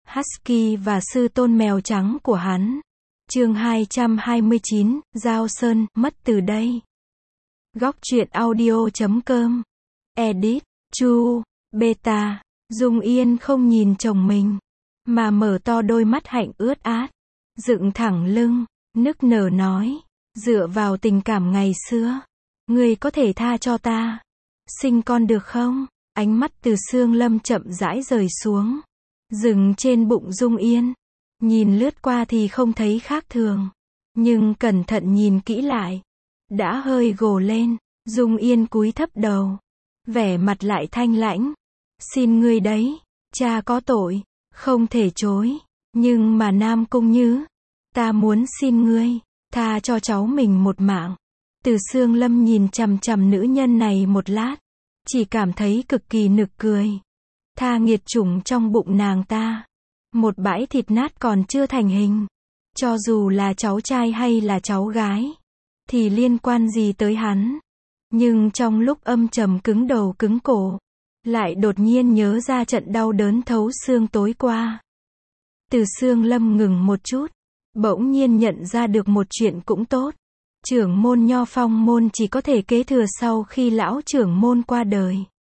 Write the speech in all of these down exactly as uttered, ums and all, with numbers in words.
Husky và sư tôn mèo trắng của hắn. Chương hai trăm hai mươi chín, Giao Sơn, mất từ đây. Góc truyện audio chấm com. Edit, Chu, Beta. Dung Yên không nhìn chồng mình, mà mở to đôi mắt hạnh ướt át, dựng thẳng lưng, nức nở nói, dựa vào tình cảm ngày xưa, ngươi có thể tha cho ta, sinh con được không? Ánh mắt Từ Xương Lâm chậm rãi rời xuống, dừng trên bụng Dung Yên, nhìn lướt qua thì không thấy khác thường, nhưng cẩn thận nhìn kỹ lại, đã hơi gồ lên. Dung Yên cúi thấp đầu, vẻ mặt lại thanh lãnh, xin ngươi đấy, cha có tội, không thể chối, nhưng mà Nam Cung Nhứ, ta muốn xin ngươi, tha cho cháu mình một mạng. Từ Xương Lâm nhìn chằm chằm nữ nhân này một lát, chỉ cảm thấy cực kỳ nực cười. Tha nghiệt chủng trong bụng nàng ta, một bãi thịt nát còn chưa thành hình, cho dù là cháu trai hay là cháu gái, thì liên quan gì tới hắn. Nhưng trong lúc âm trầm cứng đầu cứng cổ, lại đột nhiên nhớ ra trận đau đớn thấu xương tối qua. Từ Xương Lâm ngừng một chút, bỗng nhiên nhận ra được một chuyện cũng tốt. Trưởng môn Nho Phong môn chỉ có thể kế thừa sau khi lão trưởng môn qua đời.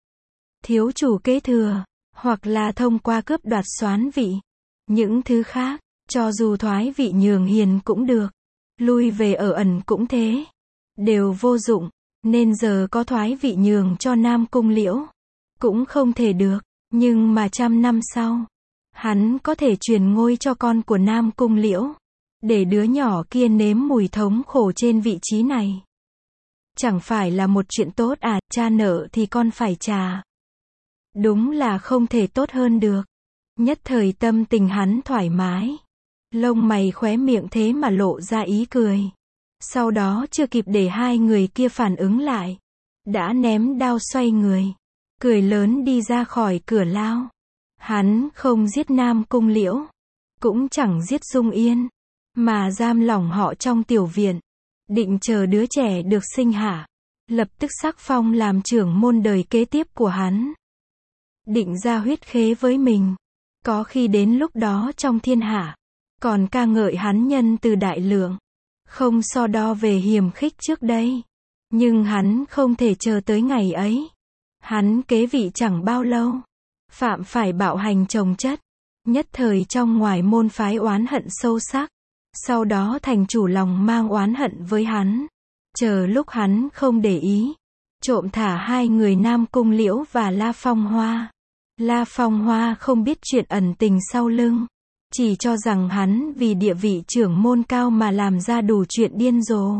Thiếu chủ kế thừa, hoặc là thông qua cướp đoạt soán vị. Những thứ khác, cho dù thoái vị nhường hiền cũng được, lui về ở ẩn cũng thế, đều vô dụng. Nên giờ có thoái vị nhường cho Nam Cung Liễu, cũng không thể được. Nhưng mà trăm năm sau, hắn có thể truyền ngôi cho con của Nam Cung Liễu, để đứa nhỏ kia nếm mùi thống khổ trên vị trí này. Chẳng phải là một chuyện tốt à, cha nợ thì con phải trả. Đúng là không thể tốt hơn được. Nhất thời tâm tình hắn thoải mái, lông mày khóe miệng thế mà lộ ra ý cười. Sau đó chưa kịp để hai người kia phản ứng lại, đã ném đao xoay người, cười lớn đi ra khỏi cửa lao. Hắn không giết Nam Cung Liễu, cũng chẳng giết Dung Yên, mà giam lỏng họ trong tiểu viện, định chờ đứa trẻ được sinh hạ, lập tức sắc phong làm trưởng môn đời kế tiếp của hắn. Định ra huyết khế với mình, có khi đến lúc đó trong thiên hạ, còn ca ngợi hắn nhân từ đại lượng, không so đo về hiềm khích trước đây. Nhưng hắn không thể chờ tới ngày ấy. Hắn kế vị chẳng bao lâu, phạm phải bạo hành chồng chất, nhất thời trong ngoài môn phái oán hận sâu sắc. Sau đó thành chủ lòng mang oán hận với hắn, chờ lúc hắn không để ý, trộm thả hai người Nam Cung Liễu và La Phong Hoa. La Phong Hoa không biết chuyện ẩn tình sau lưng, chỉ cho rằng hắn vì địa vị trưởng môn cao mà làm ra đủ chuyện điên rồ.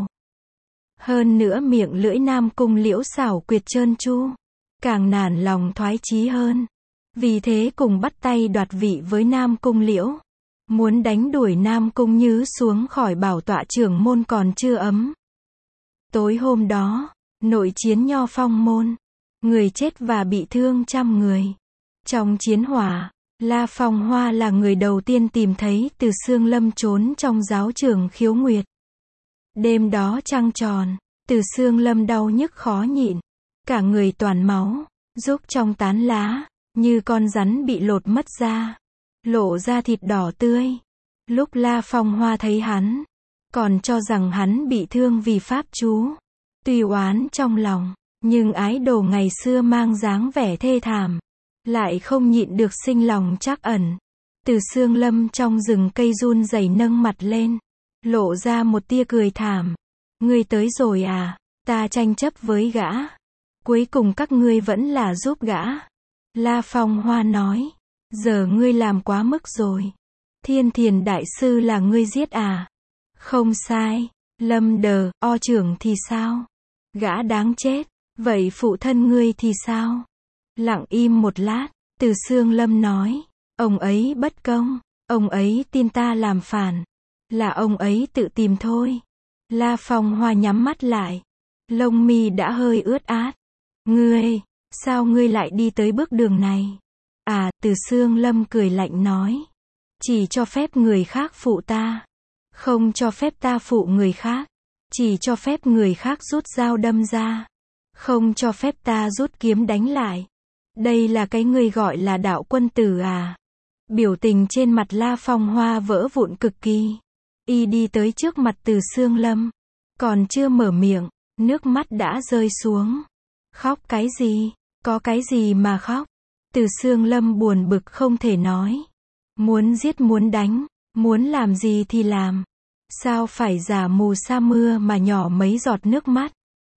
Hơn nữa miệng lưỡi Nam Cung Liễu xảo quyệt trơn tru, càng nản lòng thoái chí hơn. Vì thế cùng bắt tay đoạt vị với Nam Cung Liễu, muốn đánh đuổi Nam Cung Nhứ xuống khỏi bảo tọa trưởng môn còn chưa ấm. Tối hôm đó, nội chiến Nho Phong môn, người chết và bị thương trăm người. Trong chiến hỏa, La Phong Hoa là người đầu tiên tìm thấy Từ Xương Lâm trốn trong giáo trường Khiếu Nguyệt. Đêm đó trăng tròn, Từ Xương Lâm đau nhức khó nhịn, cả người toàn máu, rúc trong tán lá, như con rắn bị lột mất da, lộ ra thịt đỏ tươi. Lúc La Phong Hoa thấy hắn, còn cho rằng hắn bị thương vì pháp chú. Tuy oán trong lòng, nhưng ái đồ ngày xưa mang dáng vẻ thê thảm, lại không nhịn được sinh lòng trắc ẩn. Từ Xương Lâm trong rừng cây run rẩy nâng mặt lên, lộ ra một tia cười thảm. Ngươi tới rồi à, ta tranh chấp với gã, cuối cùng các ngươi vẫn là giúp gã. La Phong Hoa nói, giờ ngươi làm quá mức rồi. Thiên Thiền đại sư là ngươi giết à? Không sai. Lâm Đờ, o trưởng thì sao? Gã đáng chết. Vậy phụ thân ngươi thì sao? Lặng im một lát, Từ Xương Lâm nói, ông ấy bất công, ông ấy tin ta làm phản, là ông ấy tự tìm thôi. La Phong Hoa nhắm mắt lại, lông mi đã hơi ướt át. Ngươi, sao ngươi lại đi tới bước đường này? À, Từ Xương Lâm cười lạnh nói, chỉ cho phép người khác phụ ta, không cho phép ta phụ người khác. Chỉ cho phép người khác rút dao đâm ra, không cho phép ta rút kiếm đánh lại. Đây là cái ngươi gọi là đạo quân tử à? Biểu tình trên mặt La Phong Hoa vỡ vụn cực kỳ. Y đi tới trước mặt Từ Sương Lâm. Còn chưa mở miệng, nước mắt đã rơi xuống. Khóc cái gì? Có cái gì mà khóc? Từ Sương Lâm buồn bực không thể nói. Muốn giết muốn đánh, muốn làm gì thì làm. Sao phải giả mù sa mưa mà nhỏ mấy giọt nước mắt?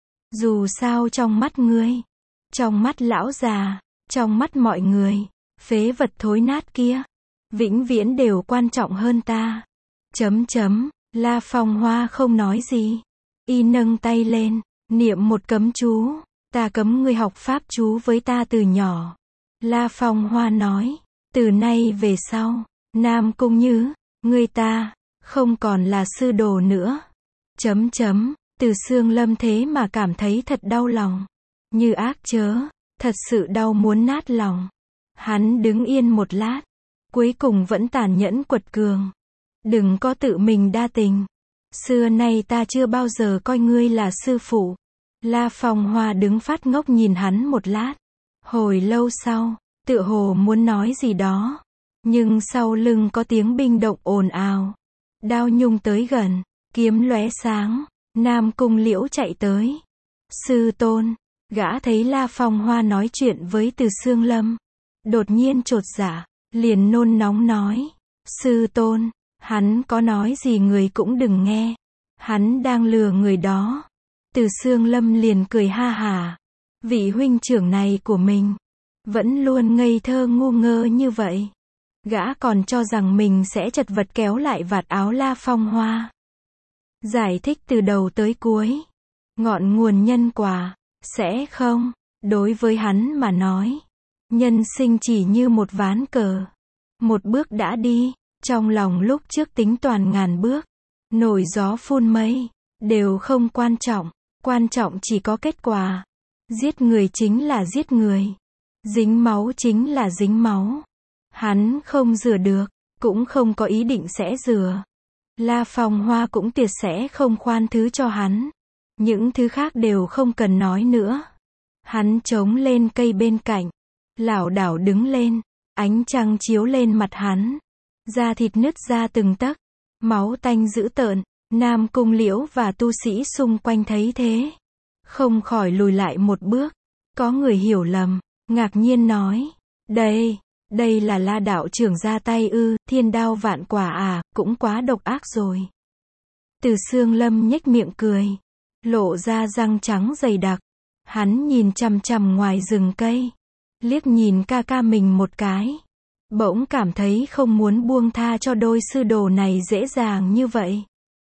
Dù sao trong mắt ngươi, trong mắt lão già, trong mắt mọi người, phế vật thối nát kia, vĩnh viễn đều quan trọng hơn ta. Chấm chấm, La Phong Hoa không nói gì. Y nâng tay lên, niệm một cấm chú. Ta cấm ngươi học pháp chú với ta từ nhỏ. La Phong Hoa nói, từ nay về sau, Nam Cung Như, ngươi ta, không còn là sư đồ nữa. Chấm chấm, Từ Sương Lâm thế mà cảm thấy thật đau lòng. Như ác chớ, thật sự đau muốn nát lòng. Hắn đứng yên một lát, cuối cùng vẫn tàn nhẫn quật cường. Đừng có tự mình đa tình. Xưa nay ta chưa bao giờ coi ngươi là sư phụ. La Phong Hoa đứng phát ngốc nhìn hắn một lát. Hồi lâu sau, tựa hồ muốn nói gì đó. Nhưng sau lưng có tiếng binh động ồn ào. Đao nhung tới gần, kiếm lóe sáng, Nam Cung Liễu chạy tới. Sư tôn, gã thấy La Phong Hoa nói chuyện với Từ Sương Lâm. Đột nhiên chột dạ, liền nôn nóng nói. Sư tôn, hắn có nói gì người cũng đừng nghe. Hắn đang lừa người đó. Từ Sương Lâm liền cười ha hả. Vị huynh trưởng này của mình, vẫn luôn ngây thơ ngu ngơ như vậy. Gã còn cho rằng mình sẽ chật vật kéo lại vạt áo La Phong Hoa. Giải thích từ đầu tới cuối. Ngọn nguồn nhân quả, sẽ không, đối với hắn mà nói. Nhân sinh chỉ như một ván cờ. Một bước đã đi, trong lòng lúc trước tính toàn ngàn bước. Nổi gió phun mây, đều không quan trọng. Quan trọng chỉ có kết quả. Giết người chính là giết người. Dính máu chính là dính máu. Hắn không rửa được, cũng không có ý định sẽ rửa. La Phong Hoa cũng tuyệt sẽ không khoan thứ cho hắn. Những thứ khác đều không cần nói nữa. Hắn chống lên cây bên cạnh, lảo đảo đứng lên, ánh trăng chiếu lên mặt hắn. Da thịt nứt ra từng tấc, máu tanh dữ tợn. Nam Cung Liễu và tu sĩ xung quanh thấy thế, không khỏi lùi lại một bước. Có người hiểu lầm, ngạc nhiên nói, đây, đây là La đạo trưởng ra tay ư? Thiên đao vạn quả à, cũng quá độc ác rồi. Từ Sương Lâm nhếch miệng cười, lộ ra răng trắng dày đặc. Hắn nhìn chằm chằm ngoài rừng cây, liếc nhìn ca ca mình một cái, bỗng cảm thấy không muốn buông tha cho đôi sư đồ này dễ dàng như vậy.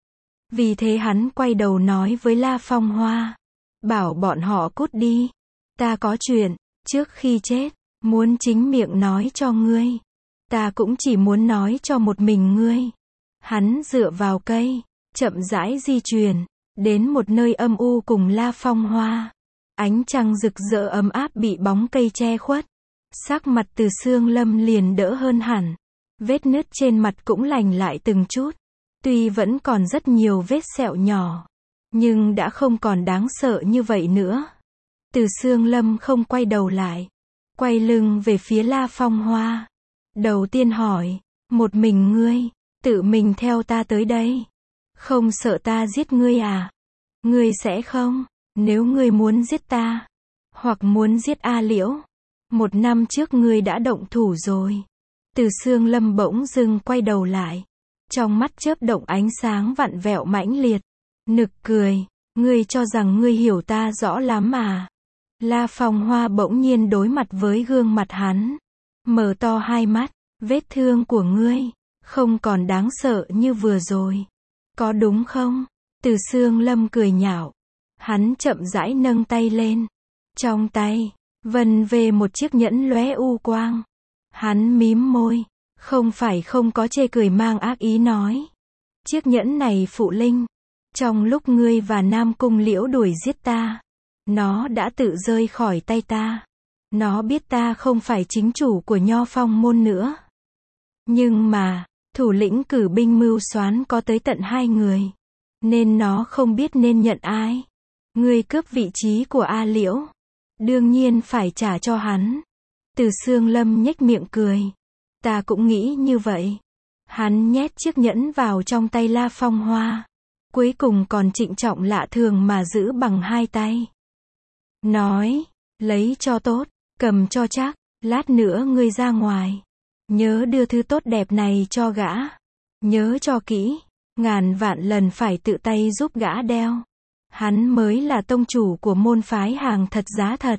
Vì thế hắn quay đầu nói với La Phong Hoa, bảo bọn họ cút đi. Ta có chuyện, trước khi chết, muốn chính miệng nói cho ngươi. Ta cũng chỉ muốn nói cho một mình ngươi. Hắn dựa vào cây, chậm rãi di chuyển, đến một nơi âm u cùng La Phong Hoa. Ánh trăng rực rỡ ấm áp bị bóng cây che khuất. Sắc mặt Từ Sương Lâm liền đỡ hơn hẳn. Vết nứt trên mặt cũng lành lại từng chút. Tuy vẫn còn rất nhiều vết sẹo nhỏ, nhưng đã không còn đáng sợ như vậy nữa. Từ Sương Lâm không quay đầu lại, quay lưng về phía La Phong Hoa. Đầu tiên hỏi, một mình ngươi, tự mình theo ta tới đây. Không sợ ta giết ngươi à? Ngươi sẽ không, nếu ngươi muốn giết ta, hoặc muốn giết A Liễu. Một năm trước ngươi đã động thủ rồi. Từ Sương Lâm bỗng dưng quay đầu lại. Trong mắt chớp động ánh sáng vặn vẹo mãnh liệt. Nực cười, ngươi cho rằng ngươi hiểu ta rõ lắm à? La Phong Hoa bỗng nhiên đối mặt với gương mặt hắn. Mở to hai mắt, vết thương của ngươi, không còn đáng sợ như vừa rồi. Có đúng không? Từ Sương Lâm cười nhạo. Hắn chậm rãi nâng tay lên. Trong tay, vần về một chiếc nhẫn lóe u quang. Hắn mím môi. Không phải không có chê cười mang ác ý nói. Chiếc nhẫn này phụ linh. Trong lúc ngươi và Nam Cung Liễu đuổi giết ta, nó đã tự rơi khỏi tay ta. Nó biết ta không phải chính chủ của Nho Phong môn nữa. Nhưng mà, thủ lĩnh cử binh mưu soán có tới tận hai người. Nên nó không biết nên nhận ai. Ngươi cướp vị trí của A Liễu, đương nhiên phải trả cho hắn. Từ Sương Lâm nhếch miệng cười. Ta cũng nghĩ như vậy. Hắn nhét chiếc nhẫn vào trong tay La Phong Hoa. Cuối cùng còn trịnh trọng lạ thường mà giữ bằng hai tay. Nói, lấy cho tốt, cầm cho chắc, lát nữa ngươi ra ngoài. Nhớ đưa thứ tốt đẹp này cho gã. Nhớ cho kỹ, ngàn vạn lần phải tự tay giúp gã đeo. Hắn mới là tông chủ của môn phái hàng thật giá thật.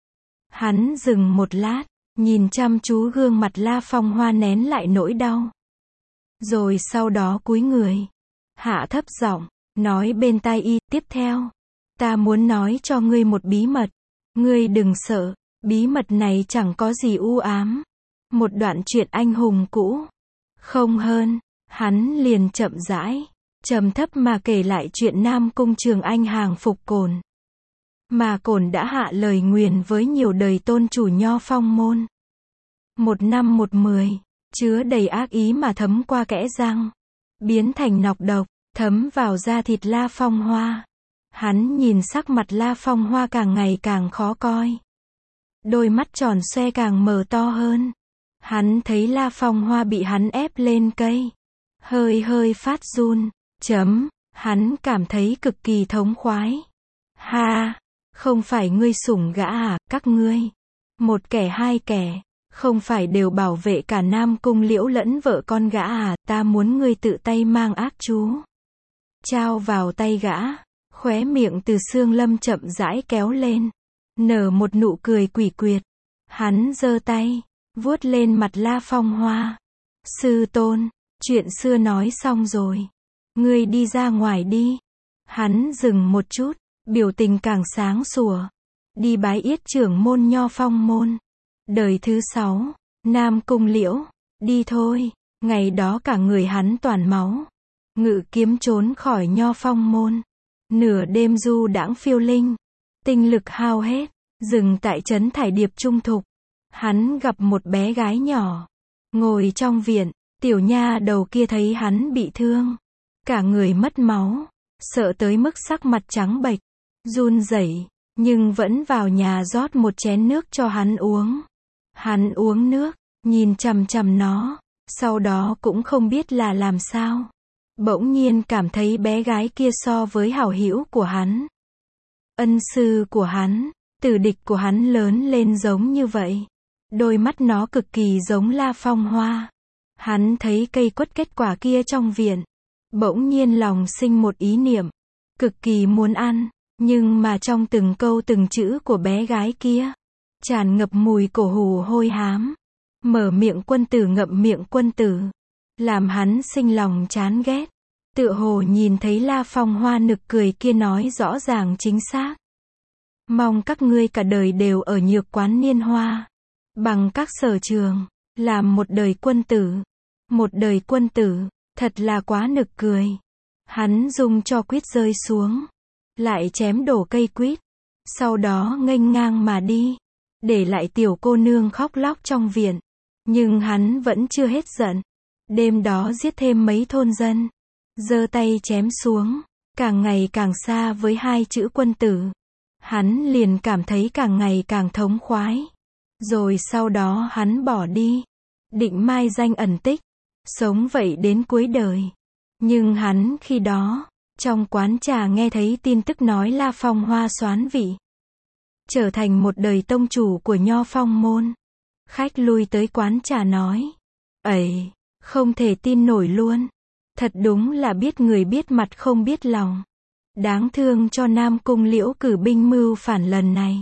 Hắn dừng một lát, nhìn chăm chú gương mặt La Phong Hoa nén lại nỗi đau. Rồi sau đó cúi người, hạ thấp giọng, nói bên tai y, tiếp theo. Ta muốn nói cho ngươi một bí mật. Ngươi đừng sợ, bí mật này chẳng có gì u ám. Một đoạn chuyện anh hùng cũ. Không hơn, hắn liền chậm rãi, trầm thấp mà kể lại chuyện Nam Cung Trường Anh hàng phục Cổn. Mà Cổn đã hạ lời nguyền với nhiều đời tôn chủ Nho Phong môn. Một năm một mười, chứa đầy ác ý mà thấm qua kẽ răng. Biến thành nọc độc, thấm vào da thịt La Phong Hoa. Hắn nhìn sắc mặt La Phong Hoa càng ngày càng khó coi. Đôi mắt tròn xoe càng mở to hơn. Hắn thấy La Phong Hoa bị hắn ép lên cây. Hơi hơi phát run. Chấm, hắn cảm thấy cực kỳ thống khoái. Ha, không phải ngươi sủng gã à, các ngươi. Một kẻ hai kẻ, không phải đều bảo vệ cả Nam Cung Liễu lẫn vợ con gã à, ta muốn ngươi tự tay mang ác chú. Trao vào tay gã, khóe miệng Từ Xương Lâm chậm rãi kéo lên. Nở một nụ cười quỷ quyệt. Hắn giơ tay, vuốt lên mặt La Phong Hoa. Sư tôn, chuyện xưa nói xong rồi. Ngươi đi ra ngoài đi. Hắn dừng một chút, biểu tình càng sáng sủa. Đi bái yết trưởng môn Nho Phong môn. Đời thứ sáu, Nam Cung Liễu. Đi thôi. Ngày đó cả người hắn toàn máu. Ngự kiếm trốn khỏi Nho Phong môn. Nửa đêm du đãng phiêu linh. Tinh lực hao hết. Dừng tại trấn Thải Điệp Trung Thục. Hắn gặp một bé gái nhỏ. Ngồi trong viện. Tiểu nha đầu kia thấy hắn bị thương. Cả người mất máu. Sợ tới mức sắc mặt trắng bệch. Run rẩy, nhưng vẫn vào nhà rót một chén nước cho hắn uống. Hắn uống nước, nhìn chằm chằm nó. Sau đó cũng không biết là làm sao. Bỗng nhiên cảm thấy bé gái kia so với hảo hữu của hắn, ân sư của hắn, tử địch của hắn lớn lên giống như vậy. Đôi mắt nó cực kỳ giống La Phong Hoa. Hắn thấy cây quất kết quả kia trong viện. Bỗng nhiên lòng sinh một ý niệm. Cực kỳ muốn ăn. Nhưng mà trong từng câu từng chữ của bé gái kia, tràn ngập mùi cổ hủ hôi hám. Mở miệng quân tử ngậm miệng quân tử. Làm hắn sinh lòng chán ghét. Tựa hồ nhìn thấy La Phong Hoa nực cười kia nói rõ ràng chính xác. Mong các ngươi cả đời đều ở nhược quán niên hoa. Bằng các sở trường. Làm một đời quân tử. Một đời quân tử. Thật là quá nực cười. Hắn dùng cho quýt rơi xuống. Lại chém đổ cây quýt. Sau đó nghênh ngang mà đi. Để lại tiểu cô nương khóc lóc trong viện. Nhưng hắn vẫn chưa hết giận. Đêm đó giết thêm mấy thôn dân. Giơ tay chém xuống. Càng ngày càng xa với hai chữ quân tử. Hắn liền cảm thấy càng ngày càng thống khoái. Rồi sau đó hắn bỏ đi. Định mai danh ẩn tích. Sống vậy đến cuối đời. Nhưng hắn khi đó, trong quán trà nghe thấy tin tức nói La Phong Hoa soán vị. Trở thành một đời tông chủ của Nho Phong môn. Khách lui tới quán trà nói. Ẩy, không thể tin nổi luôn. Thật đúng là biết người biết mặt không biết lòng. Đáng thương cho Nam Cung Liễu cử binh mưu phản lần này.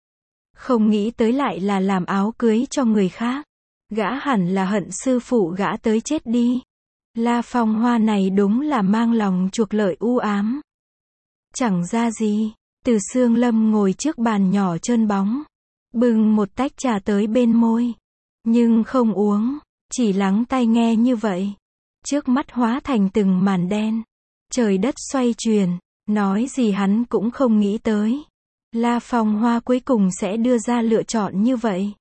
Không nghĩ tới lại là làm áo cưới cho người khác. Gã hẳn là hận sư phụ gã tới chết đi. La Phong Hoa này đúng là mang lòng chuộc lợi u ám. Chẳng ra gì. Từ Xương Lâm ngồi trước bàn nhỏ trơn bóng. Bưng một tách trà tới bên môi. Nhưng không uống. Chỉ lắng tai nghe như vậy. Trước mắt hóa thành từng màn đen. Trời đất xoay chuyển. Nói gì hắn cũng không nghĩ tới. La Phong Hoa cuối cùng sẽ đưa ra lựa chọn như vậy.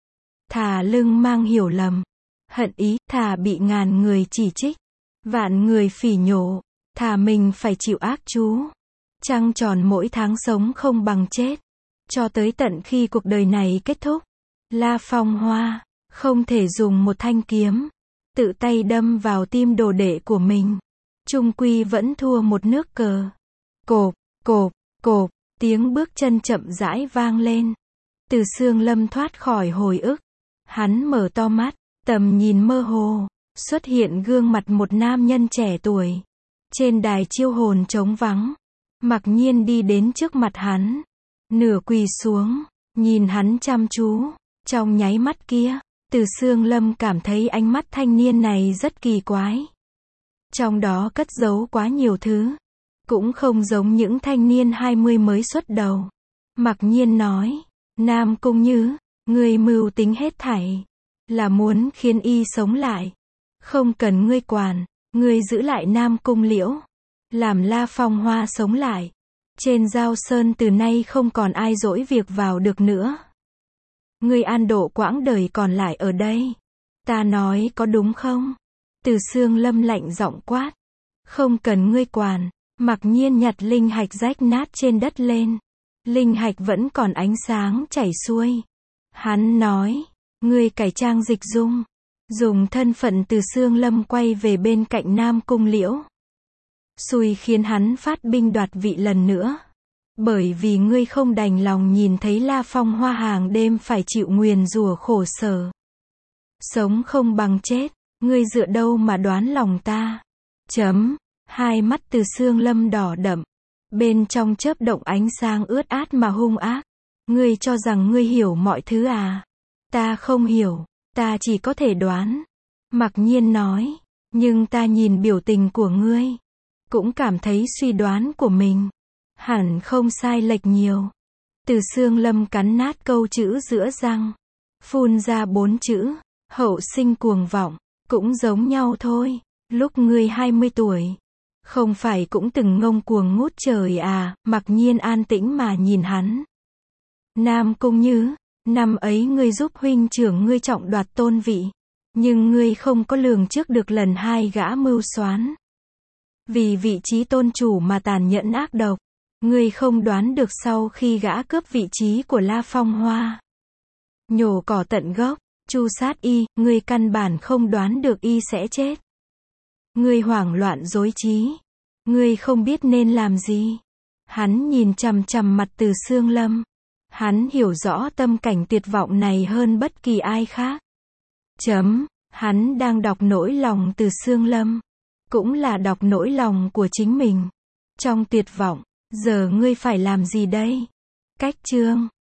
Thà lưng mang hiểu lầm. Hận ý, thà bị ngàn người chỉ trích. Vạn người phỉ nhổ. Thà mình phải chịu ác chú. Trăng tròn mỗi tháng sống không bằng chết. Cho tới tận khi cuộc đời này kết thúc. La Phong Hoa Không thể dùng một thanh kiếm, tự tay đâm vào tim đồ đệ của mình. Chung quy vẫn thua một nước cờ. Cộp, cộp, cộp, tiếng bước chân chậm rãi vang lên. Từ Xương Lâm thoát khỏi hồi ức. Hắn mở to mắt, tầm nhìn mơ hồ, xuất hiện gương mặt một nam nhân trẻ tuổi. Trên đài chiêu hồn trống vắng, Mặc Nhiên đi đến trước mặt hắn, nửa quỳ xuống, nhìn hắn chăm chú. Trong nháy mắt kia, Từ Xương Lâm cảm thấy ánh mắt thanh niên này rất kỳ quái. Trong đó cất giấu quá nhiều thứ, cũng không giống những thanh niên hai mươi mới xuất đầu. Mặc Nhiên nói, Nam Cung Như, ngươi mưu tính hết thảy, là muốn khiến y sống lại. Không cần ngươi quản, ngươi giữ lại Nam Cung Liễu, làm La Phong Hoa sống lại. Trên Giao Sơn từ nay không còn ai dỗi việc vào được nữa. Ngươi an độ quãng đời còn lại ở đây. Ta nói có đúng không? Từ Xương Lâm lạnh giọng quát. Không cần ngươi quản. Mặc Nhiên nhặt linh hạch rách nát trên đất lên. Linh hạch vẫn còn ánh sáng chảy xuôi. Hắn nói, ngươi cải trang dịch dung, dùng thân phận Từ Xương Lâm quay về bên cạnh Nam Cung Liễu. Xui khiến hắn phát binh đoạt vị lần nữa. Bởi vì ngươi không đành lòng nhìn thấy La Phong Hoa hàng đêm phải chịu nguyền rủa khổ sở. Sống không bằng chết, ngươi dựa đâu mà đoán lòng ta? Chấm. Hai mắt Từ Xương Lâm đỏ đậm, bên trong chớp động ánh sáng ướt át mà hung ác. Ngươi cho rằng ngươi hiểu mọi thứ à? Ta không hiểu, ta chỉ có thể đoán. Mặc Nhiên nói, nhưng ta nhìn biểu tình của ngươi, cũng cảm thấy suy đoán của mình hẳn không sai lệch nhiều. Từ Xương Lâm cắn nát câu chữ giữa răng, phun ra bốn chữ, hậu sinh cuồng vọng, cũng giống nhau thôi. Lúc ngươi hai mươi tuổi, không phải cũng từng ngông cuồng ngút trời à? Mặc Nhiên an tĩnh mà nhìn hắn. Nam Cung Như, năm ấy ngươi giúp huynh trưởng ngươi trọng đoạt tôn vị, nhưng ngươi không có lường trước được lần hai gã mưu soán. Vì vị trí tôn chủ mà tàn nhẫn ác độc. Ngươi không đoán được sau khi gã cướp vị trí của La Phong Hoa, nhổ cỏ tận gốc, tru sát y, ngươi căn bản không đoán được y sẽ chết. Ngươi hoảng loạn rối trí, ngươi không biết nên làm gì. Hắn nhìn chằm chằm mặt Từ Xương Lâm. Hắn hiểu rõ tâm cảnh tuyệt vọng này hơn bất kỳ ai khác. Chấm, hắn đang đọc nỗi lòng Từ Xương Lâm, cũng là đọc nỗi lòng của chính mình. Trong tuyệt vọng, giờ ngươi phải làm gì đây? Cách chương